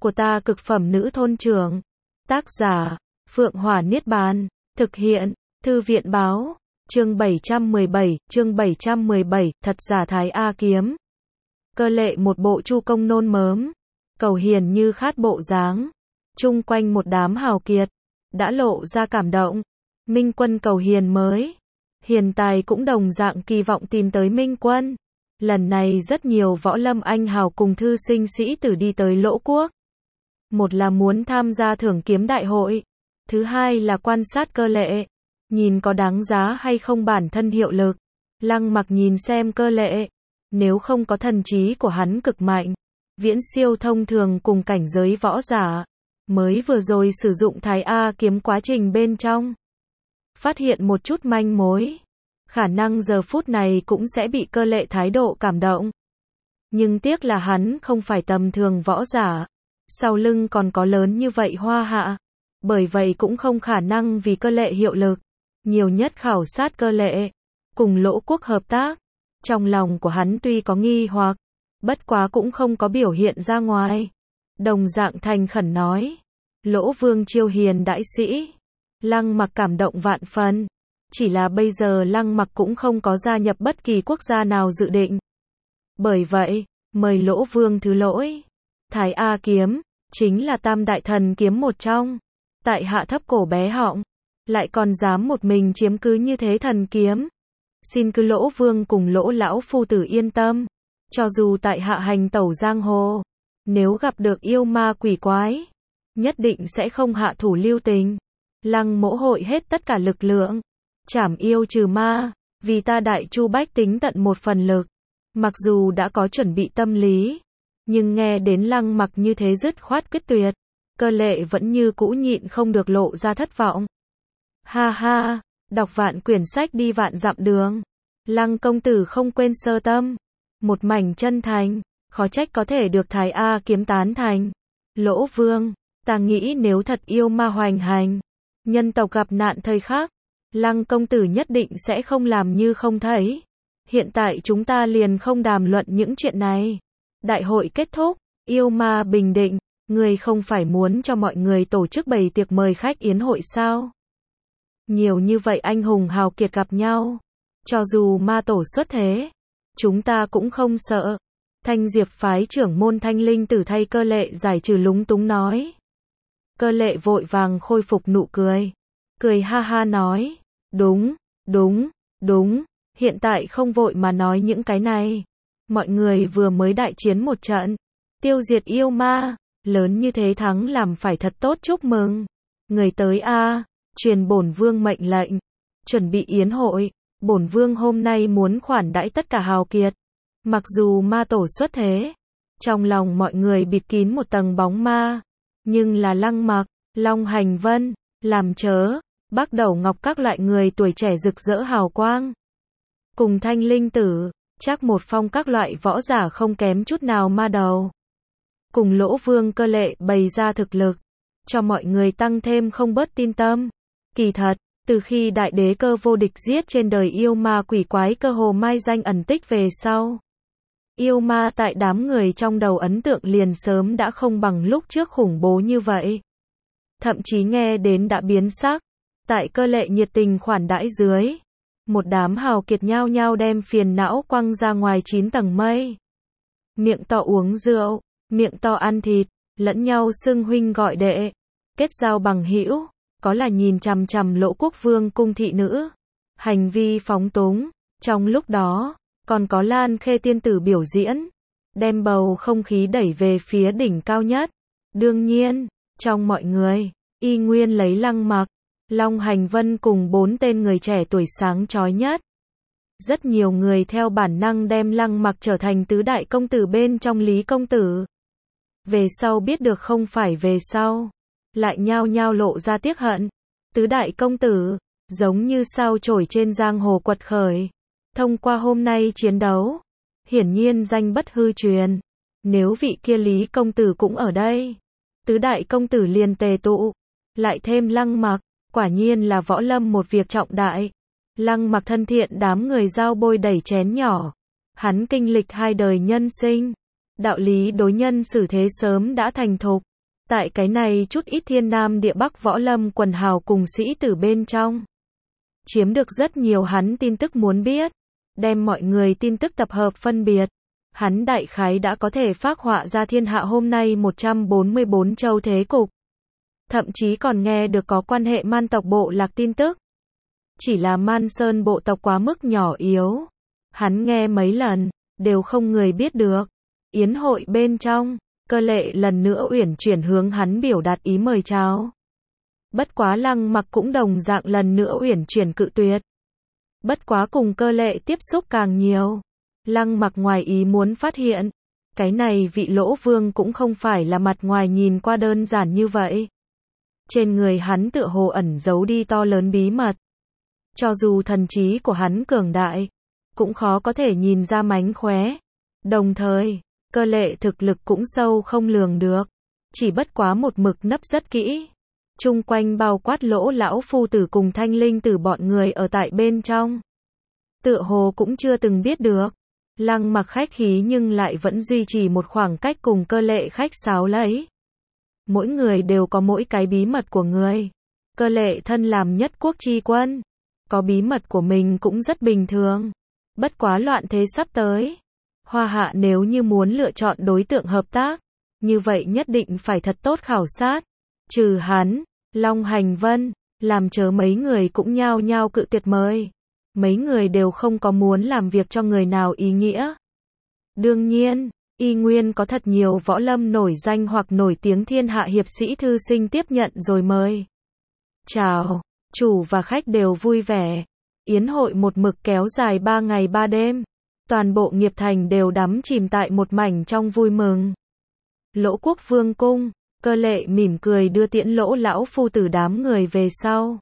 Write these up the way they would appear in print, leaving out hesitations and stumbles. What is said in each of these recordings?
của ta cực phẩm nữ thôn trưởng. Tác giả, Phượng Hỏa Niết Bàn. Thực hiện, Thư viện báo. Chương 717, thật giả Thái A kiếm. Cơ lệ một bộ chu công nôn mớm, cầu hiền như khát bộ dáng. Chung quanh một đám hào kiệt, đã lộ ra cảm động. Minh Quân cầu hiền mới. Hiền tài cũng đồng dạng kỳ vọng tìm tới Minh Quân. Lần này rất nhiều võ lâm anh hào cùng thư sinh sĩ tử đi tới Lỗ Quốc. Một là muốn tham gia thưởng kiếm đại hội. Thứ hai là quan sát cơ lệ. Nhìn có đáng giá hay không bản thân hiệu lực. Lăng Mặc nhìn xem cơ lệ. Nếu không có thần trí của hắn cực mạnh, viễn siêu thông thường cùng cảnh giới võ giả. Mới vừa rồi sử dụng Thái A kiếm quá trình bên trong. Phát hiện một chút manh mối. Khả năng giờ phút này cũng sẽ bị cơ lệ thái độ cảm động. Nhưng tiếc là hắn không phải tầm thường võ giả. Sau lưng còn có lớn như vậy hoa hạ. Bởi vậy cũng không khả năng vì cơ lệ hiệu lực. Nhiều nhất khảo sát cơ lệ. Cùng Lỗ Quốc hợp tác. Trong lòng của hắn tuy có nghi hoặc. Bất quá cũng không có biểu hiện ra ngoài. Đồng dạng thành khẩn nói. Lỗ Vương chiêu hiền đại sĩ. Lăng Mặc cảm động vạn phần. Chỉ là bây giờ Lăng Mặc cũng không có gia nhập bất kỳ quốc gia nào dự định. Bởi vậy, mời Lỗ Vương thứ lỗi. Thái A kiếm, chính là tam đại thần kiếm một trong. Tại hạ thấp cổ bé họng. Lại còn dám một mình chiếm cứ như thế thần kiếm. Xin cứ Lỗ Vương cùng Lỗ lão phu tử yên tâm. Cho dù tại hạ hành tẩu giang hồ. Nếu gặp được yêu ma quỷ quái. Nhất định sẽ không hạ thủ lưu tình. Lăng mỗ hội hết tất cả lực lượng. Trảm yêu trừ ma. Vì ta đại chu bách tính tận một phần lực. Mặc dù đã có chuẩn bị tâm lý. Nhưng nghe đến Lăng Mặc như thế dứt khoát quyết tuyệt. Cơ lệ vẫn như cũ nhịn không được lộ ra thất vọng. Ha ha, đọc vạn quyển sách đi vạn dặm đường. Lăng công tử không quên sơ tâm. Một mảnh chân thành, khó trách có thể được Thái A kiếm tán thành. Lỗ Vương, ta nghĩ nếu thật yêu ma hoành hành, nhân tộc gặp nạn thời khắc, Lăng công tử nhất định sẽ không làm như không thấy. Hiện tại chúng ta liền không đàm luận những chuyện này. Đại hội kết thúc, yêu ma bình định, người không phải muốn cho mọi người tổ chức bày tiệc mời khách yến hội sao? Nhiều như vậy anh hùng hào kiệt gặp nhau. Cho dù ma tổ xuất thế, chúng ta cũng không sợ. Thanh Diệp phái trưởng môn Thanh Linh Tử thay cơ lệ giải trừ lúng túng nói. Cơ lệ vội vàng khôi phục nụ cười. Cười ha ha nói. Đúng. Hiện tại không vội mà nói những cái này. Mọi người vừa mới đại chiến một trận. Tiêu diệt yêu ma. Lớn như thế thắng làm phải thật tốt chúc mừng. Người tới a, truyền bổn vương mệnh lệnh. Chuẩn bị yến hội. Bổn vương hôm nay muốn khoản đãi tất cả hào kiệt. Mặc dù ma tổ xuất thế. Trong lòng mọi người bịt kín một tầng bóng ma. Nhưng là Lăng Mặc, Long Hành Vân, làm chớ, Bắc Đầu Ngọc các loại người tuổi trẻ rực rỡ hào quang. Cùng Thanh Linh Tử, chắc một phong các loại võ giả không kém chút nào ma đầu. Cùng Lỗ Vương cơ lệ bày ra thực lực. Cho mọi người tăng thêm không bớt tin tâm. Kỳ thật, từ khi đại đế Cơ vô địch giết trên đời yêu ma quỷ quái cơ hồ mai danh ẩn tích về sau. Yêu ma tại đám người trong đầu ấn tượng liền sớm đã không bằng lúc trước khủng bố như vậy. Thậm chí nghe đến đã biến sắc. Tại cơ lệ nhiệt tình khoản đãi dưới. Một đám hào kiệt nhao nhao đem phiền não quăng ra ngoài 9 tầng mây. Miệng to uống rượu, miệng to ăn thịt, lẫn nhau xưng huynh gọi đệ. Kết giao bằng hữu, có là nhìn chằm chằm Lỗ Quốc vương cung thị nữ. Hành vi phóng túng, trong lúc đó, còn có Lan Khê tiên tử biểu diễn. Đem bầu không khí đẩy về phía đỉnh cao nhất. Đương nhiên, trong mọi người, y nguyên lấy Lăng Mặc, Long Hành Vân cùng 4 tên người trẻ tuổi sáng chói nhất. Rất nhiều người theo bản năng đem Lăng Mặc trở thành tứ đại công tử bên trong Lý công tử. Về sau biết được không phải về sau, lại nhao nhao lộ ra tiếc hận. Tứ đại công tử, giống như sao chổi trên giang hồ quật khởi. Thông qua hôm nay chiến đấu, hiển nhiên danh bất hư truyền. Nếu vị kia Lý công tử cũng ở đây, tứ đại công tử liền tề tụ, lại thêm Lăng Mặc, quả nhiên là võ lâm một việc trọng đại. Lăng Mặc thân thiện đám người giao bôi đẩy chén nhỏ. Hắn kinh lịch 2 đời nhân sinh, đạo lý đối nhân xử thế sớm đã thành thục. Tại cái này chút ít thiên nam địa bắc võ lâm quần hào cùng sĩ tử bên trong. Chiếm được rất nhiều hắn tin tức muốn biết. Đem mọi người tin tức tập hợp phân biệt. Hắn đại khái đã có thể phác họa ra thiên hạ hôm nay 144 châu thế cục. Thậm chí còn nghe được có quan hệ Man tộc bộ lạc tin tức. Chỉ là Man Sơn bộ tộc quá mức nhỏ yếu. Hắn nghe mấy lần, đều không người biết được. Yến hội bên trong, Cơ Lệ lần nữa uyển chuyển hướng hắn biểu đạt ý mời chào. Bất quá Lăng Mặc cũng đồng dạng lần nữa uyển chuyển cự tuyệt. Bất quá cùng Cơ Lệ tiếp xúc càng nhiều. Lăng Mặc ngoài ý muốn phát hiện, cái này vị Lỗ Vương cũng không phải là mặt ngoài nhìn qua đơn giản như vậy. Trên người hắn tựa hồ ẩn giấu đi to lớn bí mật. Cho dù thần trí của hắn cường đại, cũng khó có thể nhìn ra mánh khóe. Đồng thời, Cơ Lệ thực lực cũng sâu không lường được. Chỉ bất quá một mực nấp rất kỹ. Chung quanh bao quát Lỗ lão phu tử cùng Thanh Linh tử bọn người ở tại bên trong. Tựa hồ cũng chưa từng biết được. Lăng Mặc khách khí nhưng lại vẫn duy trì một khoảng cách cùng Cơ Lệ khách sáo lấy. Mỗi người đều có mỗi cái bí mật của người. Cơ Lệ thân làm nhất quốc chi quân, có bí mật của mình cũng rất bình thường. Bất quá loạn thế sắp tới. Hoa Hạ nếu như muốn lựa chọn đối tượng hợp tác, như vậy nhất định phải thật tốt khảo sát. Trừ hắn, Long Hành Vân, làm chớ mấy người cũng nhao nhao cự tuyệt mời. Mấy người đều không có muốn làm việc cho người nào ý nghĩa. Đương nhiên, y nguyên có thật nhiều võ lâm nổi danh hoặc nổi tiếng thiên hạ hiệp sĩ thư sinh tiếp nhận rồi mời. Chào, chủ và khách đều vui vẻ. Yến hội một mực kéo dài 3 ngày 3 đêm. Toàn bộ nghiệp thành đều đắm chìm tại một mảnh trong vui mừng. Lỗ Quốc Vương cung, Cơ Lệ mỉm cười đưa tiễn Lỗ lão phu tử đám người về sau.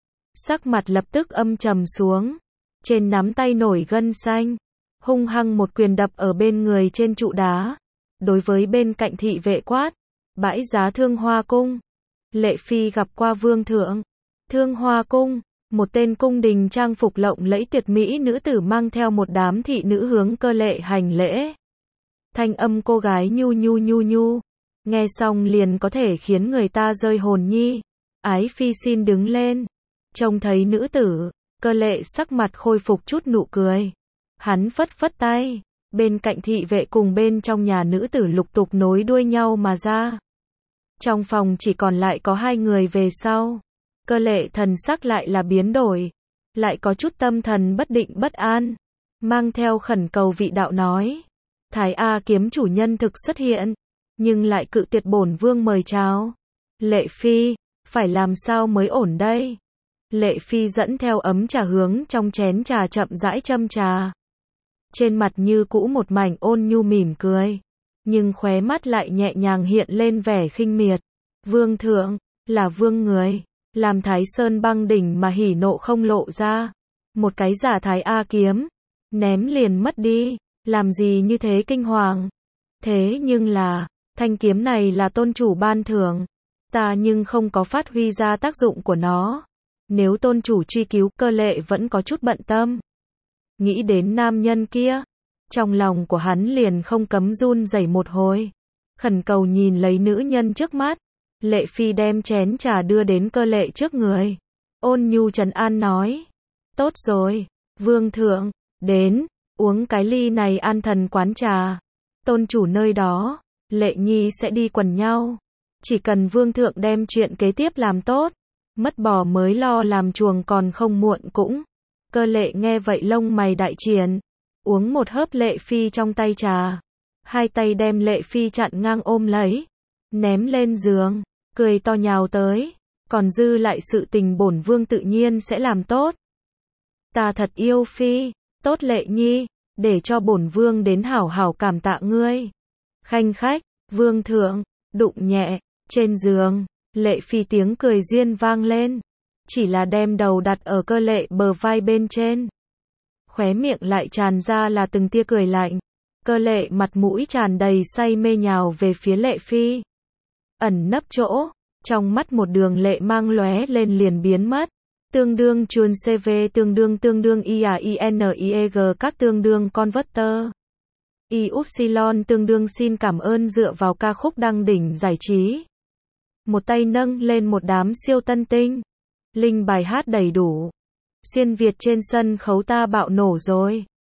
Sắc mặt lập tức âm trầm xuống. Trên nắm tay nổi gân xanh. Hung hăng một quyền đập ở bên người trên trụ đá. Đối với bên cạnh thị vệ quát. Bãi giá Thương Hoa cung. Lệ Phi gặp qua vương thượng. Thương Hoa cung. Một tên cung đình trang phục lộng lẫy tuyệt mỹ nữ tử mang theo một đám thị nữ hướng Cơ Lệ hành lễ. Thanh âm cô gái nhu nhu. Nghe xong liền có thể khiến người ta rơi hồn nhi. Ái Phi xin đứng lên. Trông thấy nữ tử, Cơ Lệ sắc mặt khôi phục chút nụ cười. Hắn phất phất tay. Bên cạnh thị vệ cùng bên trong nhà nữ tử lục tục nối đuôi nhau mà ra. Trong phòng chỉ còn lại có 2 người về sau. Cơ Lệ thần sắc lại là biến đổi. Lại có chút tâm thần bất định bất an. Mang theo khẩn cầu vị đạo nói. Thái A kiếm chủ nhân thực xuất hiện. Nhưng lại cự tuyệt bổn vương mời chào. Lệ Phi, phải làm sao mới ổn đây? Lệ Phi dẫn theo ấm trà hướng trong chén trà chậm rãi châm trà. Trên mặt như cũ một mảnh ôn nhu mỉm cười. Nhưng khóe mắt lại nhẹ nhàng hiện lên vẻ khinh miệt. Vương thượng, là vương người. Làm Thái Sơn băng đỉnh mà hỉ nộ không lộ ra. Một cái giả Thái A kiếm. Ném liền mất đi. Làm gì như thế kinh hoàng. Thế nhưng là, thanh kiếm này là tôn chủ ban thưởng. Ta nhưng không có phát huy ra tác dụng của nó. Nếu tôn chủ truy cứu, Cơ Lệ vẫn có chút bận tâm. Nghĩ đến nam nhân kia. Trong lòng của hắn liền không cấm run rẩy một hồi. Khẩn cầu nhìn lấy nữ nhân trước mắt. Lệ Phi đem chén trà đưa đến Cơ Lệ trước người. Ôn nhu trấn an nói. Tốt rồi, vương thượng, đến, uống cái ly này an thần quán trà. Tôn chủ nơi đó, Lệ Nhi sẽ đi quần nhau. Chỉ cần vương thượng đem chuyện kế tiếp làm tốt. Mất bò mới lo làm chuồng còn không muộn cũng. Cơ Lệ nghe vậy lông mày đại triển. Uống một hớp Lệ Phi trong tay trà. 2 tay đem Lệ Phi chặn ngang ôm lấy. Ném lên giường. Cười to nhào tới. Còn dư lại sự tình bổn vương tự nhiên sẽ làm tốt. Ta thật yêu Phi. Tốt Lệ Nhi. Để cho bổn vương đến hảo hảo cảm tạ ngươi. Khanh khách. Vương thượng. Đụng nhẹ. Trên giường. Lệ Phi tiếng cười duyên vang lên. Chỉ là đem đầu đặt ở Cơ Lệ bờ vai bên trên. Khóe miệng lại tràn ra là từng tia cười lạnh. Cơ Lệ mặt mũi tràn đầy say mê nhào về phía Lệ Phi. Ẩn nấp chỗ. Trong mắt một đường lệ mang lóe lên liền biến mất. Tương đương chuồn CV tương đương IAINIEG các tương đương converter. Y tương đương xin cảm ơn dựa vào ca khúc đăng đỉnh giải trí. một tay nâng lên một đám siêu tân tinh. Linh bài hát đầy đủ. Xuyên Việt trên sân khấu ta bạo nổ rồi.